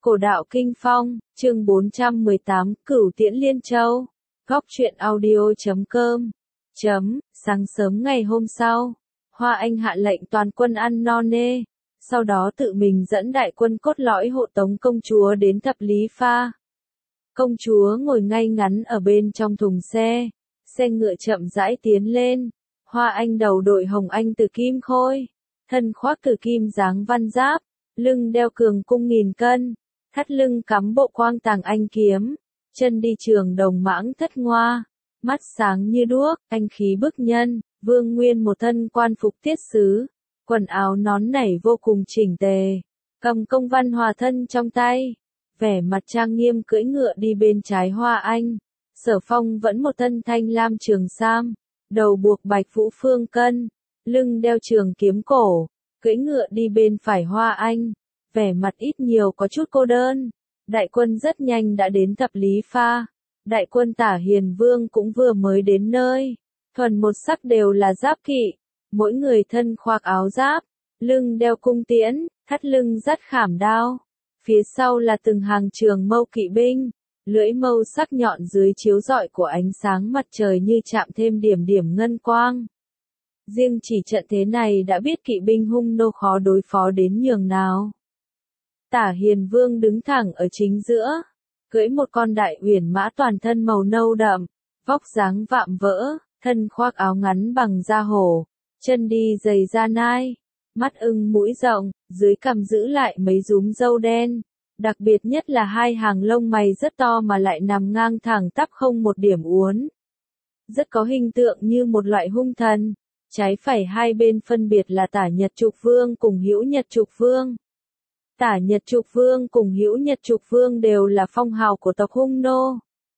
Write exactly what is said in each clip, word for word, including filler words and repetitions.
Cổ đạo Kinh Phong, chương bốn trăm mười tám, Cửu Tiễn Liên Châu. Góc truyện audio chấm com. Chấm, sáng sớm ngày hôm sau, Hoa Anh hạ lệnh toàn quân ăn no nê, sau đó tự mình dẫn đại quân cốt lõi hộ tống công chúa đến Thập Lý Pha. Công chúa ngồi ngay ngắn ở bên trong thùng xe, xe ngựa chậm rãi tiến lên. Hoa Anh đầu đội hồng anh từ kim khôi, thân khoác từ kim dáng văn giáp, lưng đeo cường cung nghìn cân, thắt lưng cắm bộ quang tàng anh kiếm, chân đi trường đồng mãng thất ngoa, mắt sáng như đuốc, anh khí bức nhân. Vương Nguyên một thân quan phục tiết sứ, quần áo nón nảy vô cùng chỉnh tề, cầm công văn hòa thân trong tay, vẻ mặt trang nghiêm cưỡi ngựa đi bên trái Hoa Anh. Sở Phong vẫn một thân thanh lam trường sam, đầu buộc bạch vũ phương cân, lưng đeo trường kiếm cổ, cưỡi ngựa đi bên phải Hoa Anh, vẻ mặt ít nhiều có chút cô đơn. Đại quân rất nhanh đã đến Thập Lý Pha, đại quân Tả Hiền Vương cũng vừa mới đến nơi, thuần một sắc đều là giáp kỵ, mỗi người thân khoác áo giáp, lưng đeo cung tiễn, thắt lưng dắt khảm đao, phía sau là từng hàng trường mâu kỵ binh, lưỡi mâu sắc nhọn dưới chiếu rọi của ánh sáng mặt trời như chạm thêm điểm điểm ngân quang. Riêng chỉ trận thế này đã biết kỵ binh hung nô khó đối phó đến nhường nào. Tả Hiền Vương đứng thẳng ở chính giữa, cưỡi một con đại uyển mã toàn thân màu nâu đậm, vóc dáng vạm vỡ, thân khoác áo ngắn bằng da hổ, chân đi giày da nai, mắt ưng mũi rộng, dưới cằm giữ lại mấy rúm râu đen, đặc biệt nhất là hai hàng lông mày rất to mà lại nằm ngang thẳng tắp không một điểm uốn. Rất có hình tượng như một loại hung thần, trái phải hai bên phân biệt là Tả Nhật Trục Vương cùng Hữu Nhật Trục Vương. Tả Nhật Trục Vương cùng Hữu Nhật Trục Vương đều là phong hào của tộc hung nô.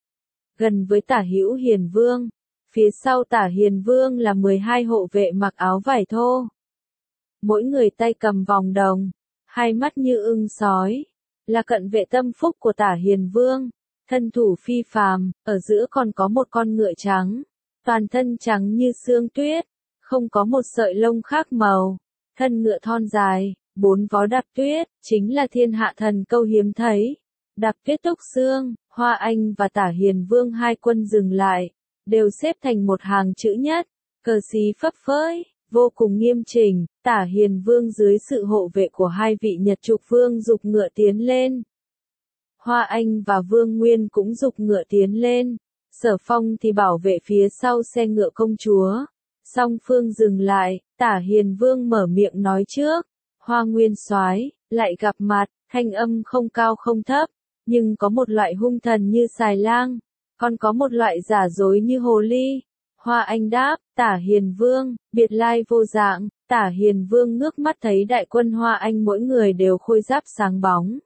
Gần với Tả Hữu Hiền Vương, phía sau Tả Hiền Vương là mười hai hộ vệ mặc áo vải thô. Mỗi người tay cầm vòng đồng, hai mắt như ưng sói, là cận vệ tâm phúc của Tả Hiền Vương, thân thủ phi phàm, ở giữa còn có một con ngựa trắng, toàn thân trắng như sương tuyết, không có một sợi lông khác màu, thân ngựa thon dài, bốn vó đạp tuyết, chính là thiên hạ thần câu hiếm thấy. Đạp tuyết túc xương, Hoa Anh và Tả Hiền Vương hai quân dừng lại, đều xếp thành một hàng chữ nhất, cờ xí phấp phới, vô cùng nghiêm chỉnh. Tả Hiền Vương dưới sự hộ vệ của hai vị Nhật Trục Vương giục ngựa tiến lên. Hoa Anh và Vương Nguyên cũng giục ngựa tiến lên, Sở Phong thì bảo vệ phía sau xe ngựa công chúa. Song phương dừng lại, Tả Hiền Vương mở miệng nói trước. Hoa Nguyên soái, lại gặp mặt, thanh âm không cao không thấp, nhưng có một loại hung thần như xài lang, còn có một loại giả dối như hồ ly. Hoa Anh đáp, Tả Hiền Vương, biệt lai vô dạng. Tả Hiền Vương ngước mắt thấy đại quân Hoa Anh mỗi người đều khôi giáp sáng bóng.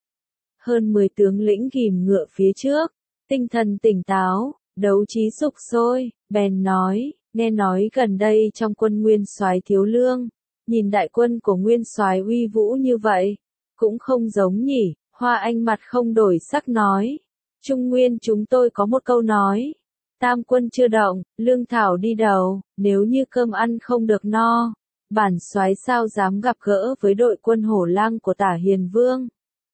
Hơn mười tướng lĩnh ghìm ngựa phía trước, tinh thần tỉnh táo, đấu trí sục sôi, bèn nói, nghe nói gần đây trong quân Nguyên soái thiếu lương, nhìn đại quân của Nguyên soái uy vũ như vậy, cũng không giống nhỉ. Hoa Anh mặt không đổi sắc nói, Trung Nguyên chúng tôi có một câu nói, tam quân chưa động, lương thảo đi đầu, nếu như cơm ăn không được no, bản soái sao dám gặp gỡ với đội quân hổ lang của Tả Hiền Vương.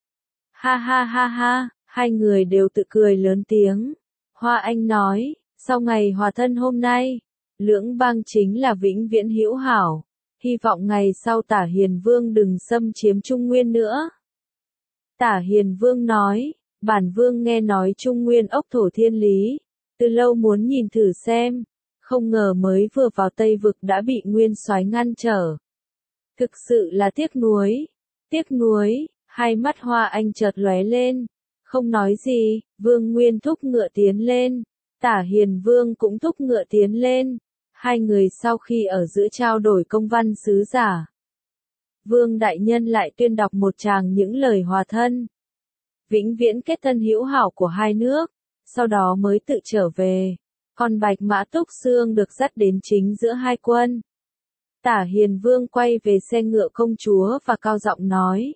Ha ha ha ha, hai người đều tự cười lớn tiếng. Hoa Anh nói, sau ngày hòa thân hôm nay, lưỡng bang chính là vĩnh viễn hữu hảo, hy vọng ngày sau Tả Hiền Vương đừng xâm chiếm Trung Nguyên nữa. Tả Hiền Vương nói, bản vương nghe nói Trung Nguyên ốc thổ thiên lý, từ lâu muốn nhìn thử xem, không ngờ mới vừa vào Tây Vực đã bị Nguyên soái ngăn trở. Thực sự là tiếc nuối, tiếc nuối. Hai mắt Hoa Anh chợt lóe lên, không nói gì. Vương Nguyên thúc ngựa tiến lên, Tả Hiền Vương cũng thúc ngựa tiến lên, hai người sau khi ở giữa trao đổi công văn sứ giả. Vương đại nhân lại tuyên đọc một tràng những lời hòa thân, vĩnh viễn kết thân hữu hảo của hai nước, sau đó mới tự trở về. Còn bạch mã túc xương được dắt đến chính giữa hai quân. Tả Hiền Vương quay về xe ngựa công chúa và cao giọng nói,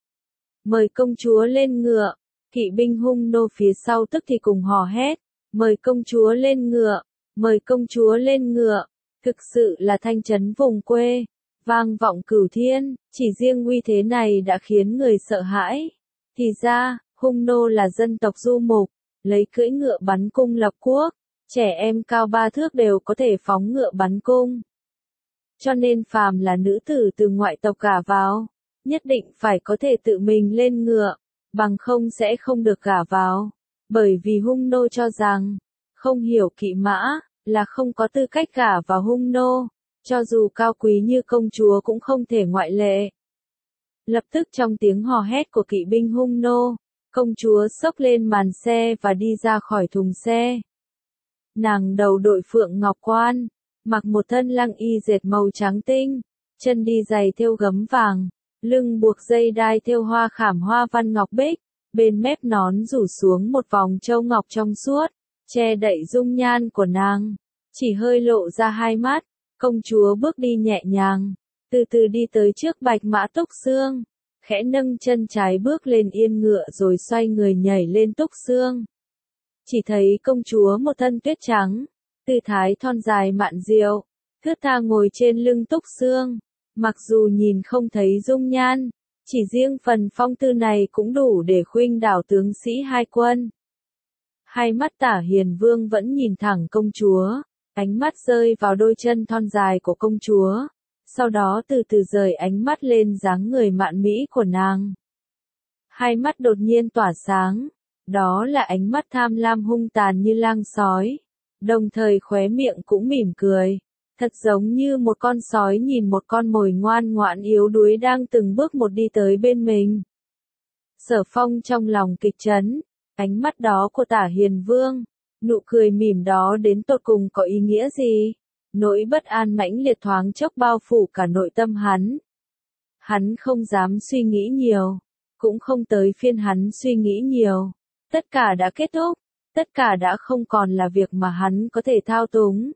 mời công chúa lên ngựa. Kỵ binh hung nô phía sau tức thì cùng hò hét, mời công chúa lên ngựa, mời công chúa lên ngựa. Thực sự là thanh trấn vùng quê, vang vọng cửu thiên, chỉ riêng uy thế này đã khiến người sợ hãi. Thì ra, hung nô là dân tộc du mục, lấy cưỡi ngựa bắn cung lập quốc, trẻ em cao ba thước đều có thể phóng ngựa bắn cung. Cho nên phàm là nữ tử từ ngoại tộc gả vào, nhất định phải có thể tự mình lên ngựa, bằng không sẽ không được gả vào. Bởi vì hung nô cho rằng, không hiểu kỵ mã, là không có tư cách gả vào hung nô, cho dù cao quý như công chúa cũng không thể ngoại lệ. Lập tức trong tiếng hò hét của kỵ binh hung nô, công chúa xốc lên màn xe và đi ra khỏi thùng xe. Nàng đầu đội phượng ngọc quan, mặc một thân lăng y dệt màu trắng tinh, chân đi giày thêu gấm vàng, lưng buộc dây đai thêu hoa khảm hoa văn ngọc bích, bên mép nón rủ xuống một vòng châu ngọc trong suốt, che đậy dung nhan của nàng, chỉ hơi lộ ra hai mắt. Công chúa bước đi nhẹ nhàng, từ từ đi tới trước bạch mã Túc Xương, khẽ nâng chân trái bước lên yên ngựa rồi xoay người nhảy lên Túc Xương. Chỉ thấy công chúa một thân tuyết trắng, tư thái thon dài mạn diệu, thướt tha ngồi trên lưng Túc Xương, mặc dù nhìn không thấy dung nhan, chỉ riêng phần phong tư này cũng đủ để khuynh đảo tướng sĩ hai quân. Hai mắt Tả Hiền Vương vẫn nhìn thẳng công chúa, ánh mắt rơi vào đôi chân thon dài của công chúa, sau đó từ từ rời ánh mắt lên dáng người mạn mỹ của nàng. Hai mắt đột nhiên tỏa sáng, đó là ánh mắt tham lam hung tàn như lang sói, đồng thời khóe miệng cũng mỉm cười, thật giống như một con sói nhìn một con mồi ngoan ngoãn yếu đuối đang từng bước một đi tới bên mình. Sở Phong trong lòng kịch chấn, ánh mắt đó của Tả Hiền Vương, nụ cười mỉm đó đến tột cùng có ý nghĩa gì? Nỗi bất an mãnh liệt thoáng chốc bao phủ cả nội tâm hắn. Hắn không dám suy nghĩ nhiều, cũng không tới phiên hắn suy nghĩ nhiều. Tất cả đã kết thúc, tất cả đã không còn là việc mà hắn có thể thao túng.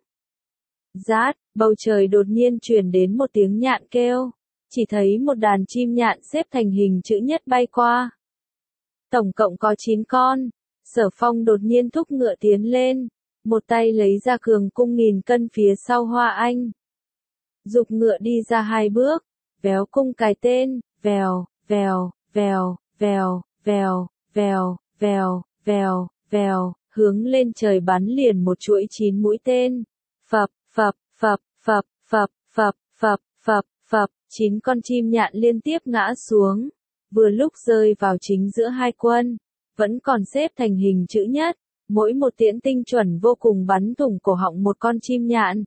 Rát, bầu trời đột nhiên truyền đến một tiếng nhạn kêu, chỉ thấy một đàn chim nhạn xếp thành hình chữ nhất bay qua. Tổng cộng có chín con. Sở Phong đột nhiên thúc ngựa tiến lên, một tay lấy ra cường cung nghìn cân phía sau Hoa Anh. Dục ngựa đi ra hai bước, véo cung cài tên, vèo, vèo, vèo, vèo, vèo, vèo, vèo, vèo, vèo, hướng lên trời bắn liền một chuỗi chín mũi tên. Phập, phập, phập, phập, phập, phập, phập, phập, phập, chín con chim nhạn liên tiếp ngã xuống, vừa lúc rơi vào chính giữa hai quân. Vẫn còn xếp thành hình chữ nhất, mỗi một tiễn tinh chuẩn vô cùng bắn thủng cổ họng một con chim nhạn.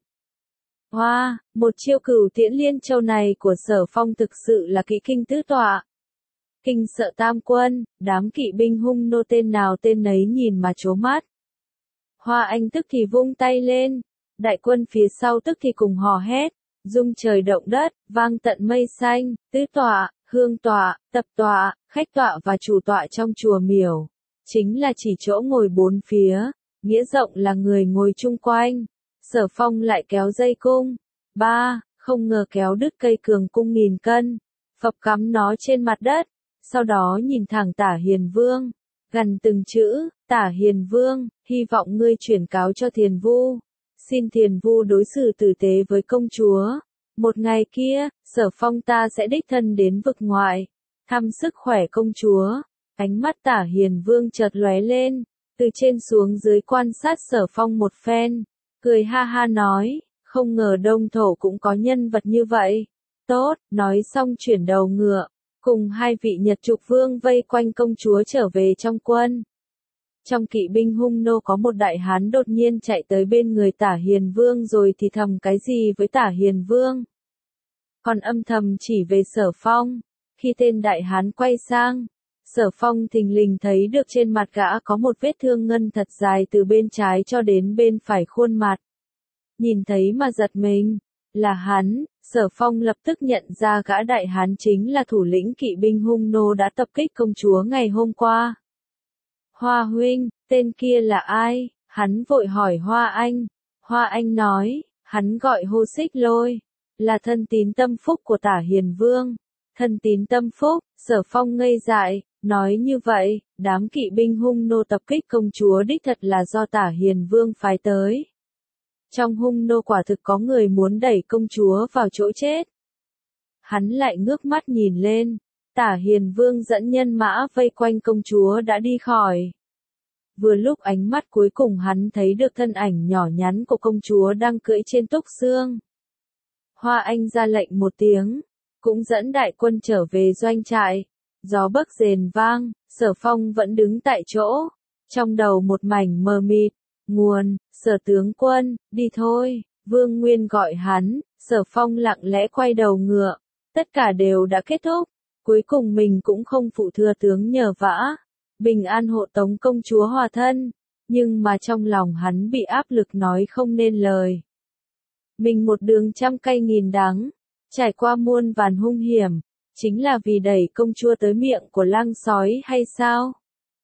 Hoa, wow, một chiêu cửu tiễn liên châu này của Sở Phong thực sự là kỹ kinh tứ tọa. Kinh sợ tam quân, đám kỵ binh hung nô tên nào tên nấy nhìn mà trố mắt. Hoa Anh tức thì vung tay lên, đại quân phía sau tức thì cùng hò hét, rung trời động đất, vang tận mây xanh, tứ tọa, hương tọa, tập tọa, khách tọa và chủ tọa trong chùa miểu, chính là chỉ chỗ ngồi bốn phía, nghĩa rộng là người ngồi chung quanh. Sở Phong lại kéo dây cung, ba, không ngờ kéo đứt cây cường cung nghìn cân, phập cắm nó trên mặt đất, sau đó nhìn thẳng Tả Hiền Vương, gần từng chữ, Tả Hiền Vương, hy vọng ngươi chuyển cáo cho Thiền Vu, xin Thiền Vu đối xử tử tế với công chúa. Một ngày kia, Sở Phong ta sẽ đích thân đến vực ngoại, thăm sức khỏe công chúa. Ánh mắt Tả Hiền Vương chợt lóe lên, từ trên xuống dưới quan sát Sở Phong một phen, cười ha ha nói, không ngờ Đông Thổ cũng có nhân vật như vậy. Tốt, nói xong chuyển đầu ngựa, cùng hai vị Nhật Trục Vương vây quanh công chúa trở về trong quân. Trong kỵ binh hung nô có một đại hán đột nhiên chạy tới bên người Tả Hiền Vương rồi thì thầm cái gì với Tả Hiền Vương. Còn âm thầm chỉ về Sở Phong. Khi tên đại hán quay sang, Sở Phong thình lình thấy được trên mặt gã có một vết thương ngân thật dài từ bên trái cho đến bên phải khuôn mặt. Nhìn thấy mà giật mình, là hắn. Sở Phong lập tức nhận ra gã đại hán chính là thủ lĩnh kỵ binh hung nô đã tập kích công chúa ngày hôm qua. Hoa huynh, tên kia là ai? Hắn vội hỏi Hoa Anh. Hoa Anh nói, hắn gọi Hô Xích Lôi, là thân tín tâm phúc của Tả Hiền Vương. Thân tín tâm phúc, Sở Phong ngây dại, nói như vậy, đám kỵ binh hung nô tập kích công chúa đích thật là do Tả Hiền Vương phái tới. Trong hung nô quả thực có người muốn đẩy công chúa vào chỗ chết. Hắn lại ngước mắt nhìn lên, Tả Hiền Vương dẫn nhân mã vây quanh công chúa đã đi khỏi. Vừa lúc ánh mắt cuối cùng hắn thấy được thân ảnh nhỏ nhắn của công chúa đang cưỡi trên túc xương. Hoa Anh ra lệnh một tiếng, cũng dẫn đại quân trở về doanh trại. Gió bấc rền vang, Sở Phong vẫn đứng tại chỗ, trong đầu một mảnh mờ mịt. Nguồn, Sở tướng quân, đi thôi, Vương Nguyên gọi hắn. Sở Phong lặng lẽ quay đầu ngựa, tất cả đều đã kết thúc, cuối cùng mình cũng không phụ thừa tướng nhờ vả, bình an hộ tống công chúa hòa thân, nhưng mà trong lòng hắn bị áp lực nói không nên lời. Mình một đường trăm cay nghìn đắng, trải qua muôn vàn hung hiểm, chính là vì đẩy công chúa tới miệng của lang sói hay sao?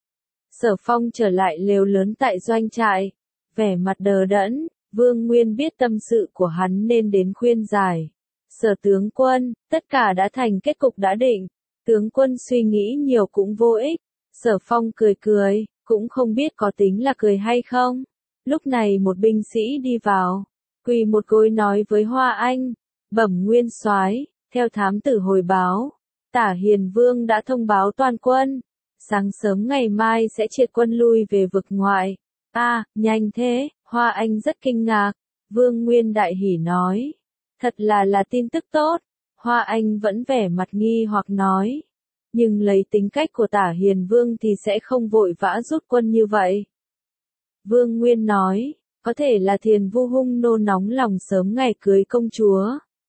Sở Phong trở lại lều lớn tại doanh trại, vẻ mặt đờ đẫn. Vương Nguyên biết tâm sự của hắn nên đến khuyên giải. Sở tướng quân, tất cả đã thành kết cục đã định. Tướng quân suy nghĩ nhiều cũng vô ích. Sở Phong cười cười, cũng không biết có tính là cười hay không. Lúc này một binh sĩ đi vào, quỳ một gối nói với Hoa Anh, bẩm nguyên soái, theo thám tử hồi báo, Tả Hiền Vương đã thông báo toàn quân, sáng sớm ngày mai sẽ triệt quân lui về vực ngoại. A, à, nhanh thế, Hoa Anh rất kinh ngạc. Vương Nguyên đại hỉ nói, thật là là tin tức tốt. Hoa Anh vẫn vẻ mặt nghi hoặc nói, nhưng lấy tính cách của Tả Hiền Vương thì sẽ không vội vã rút quân như vậy. Vương Nguyên nói, có thể là Thiền Vu hung nô nóng lòng sớm ngày cưới công chúa.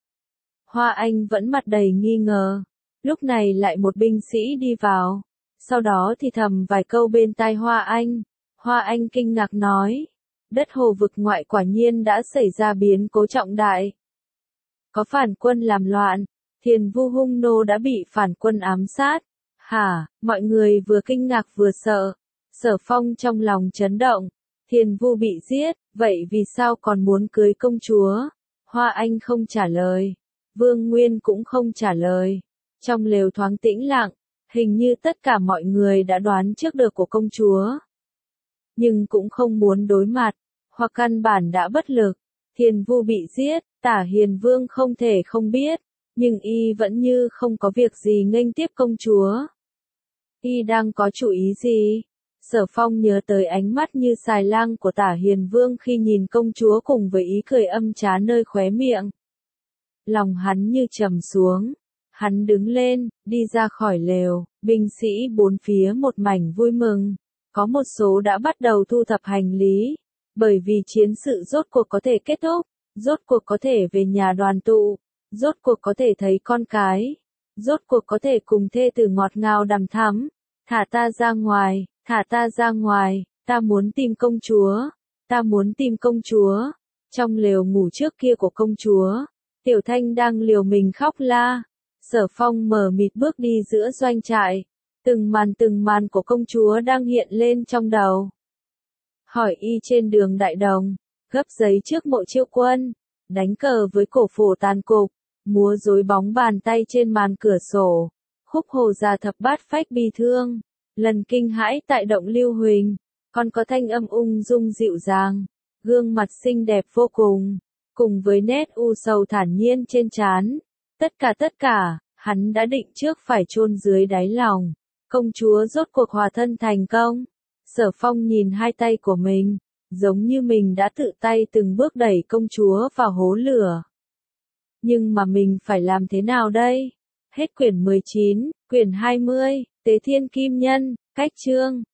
Hoa Anh vẫn mặt đầy nghi ngờ. Lúc này lại một binh sĩ đi vào, sau đó thì thầm vài câu bên tai Hoa Anh. Hoa Anh kinh ngạc nói, đất hồ vực ngoại quả nhiên đã xảy ra biến cố trọng đại. Có phản quân làm loạn, Thiền Vu hung nô đã bị phản quân ám sát. Hả, mọi người vừa kinh ngạc vừa sợ. Sở Phong trong lòng chấn động, Thiền Vu bị giết, vậy vì sao còn muốn cưới công chúa? Hoa Anh không trả lời, Vương Nguyên cũng không trả lời. Trong lều thoáng tĩnh lặng, hình như tất cả mọi người đã đoán trước được của công chúa. Nhưng cũng không muốn đối mặt, hoặc căn bản đã bất lực. Thiền Vu bị giết, Tả Hiền Vương không thể không biết, nhưng y vẫn như không có việc gì nghênh tiếp công chúa. Y đang có chủ ý gì? Sở Phong nhớ tới ánh mắt như xài lang của Tả Hiền Vương khi nhìn công chúa cùng với ý cười âm trá nơi khóe miệng. Lòng hắn như trầm xuống. Hắn đứng lên, đi ra khỏi lều, binh sĩ bốn phía một mảnh vui mừng. Có một số đã bắt đầu thu thập hành lý, bởi vì chiến sự rốt cuộc có thể kết thúc, rốt cuộc có thể về nhà đoàn tụ, rốt cuộc có thể thấy con cái, rốt cuộc có thể cùng thê tử ngọt ngào đằm thắm. Thả ta ra ngoài, thả ta ra ngoài, ta muốn tìm công chúa, ta muốn tìm công chúa. Trong lều ngủ trước kia của công chúa, Tiểu Thanh đang liều mình khóc la. Sở Phong mờ mịt bước đi giữa doanh trại. Từng màn từng màn của công chúa đang hiện lên trong đầu. Hỏi y trên đường Đại Đồng, gấp giấy trước mộ Triệu Quân, đánh cờ với cổ phổ tàn cục, múa rối bóng bàn tay trên màn cửa sổ, khúc hồ già thập bát phách bi thương, lần kinh hãi tại động Lưu Huỳnh, còn có thanh âm ung dung dịu dàng, gương mặt xinh đẹp vô cùng, cùng với nét u sầu thản nhiên trên trán. Tất cả tất cả, hắn đã định trước phải chôn dưới đáy lòng. Công chúa rốt cuộc hòa thân thành công. Sở Phong nhìn hai tay của mình, giống như mình đã tự tay từng bước đẩy công chúa vào hố lửa. Nhưng mà mình phải làm thế nào đây? Hết quyển mười chín, quyển hai mươi, Tế Thiên Kim Nhân, cách chương.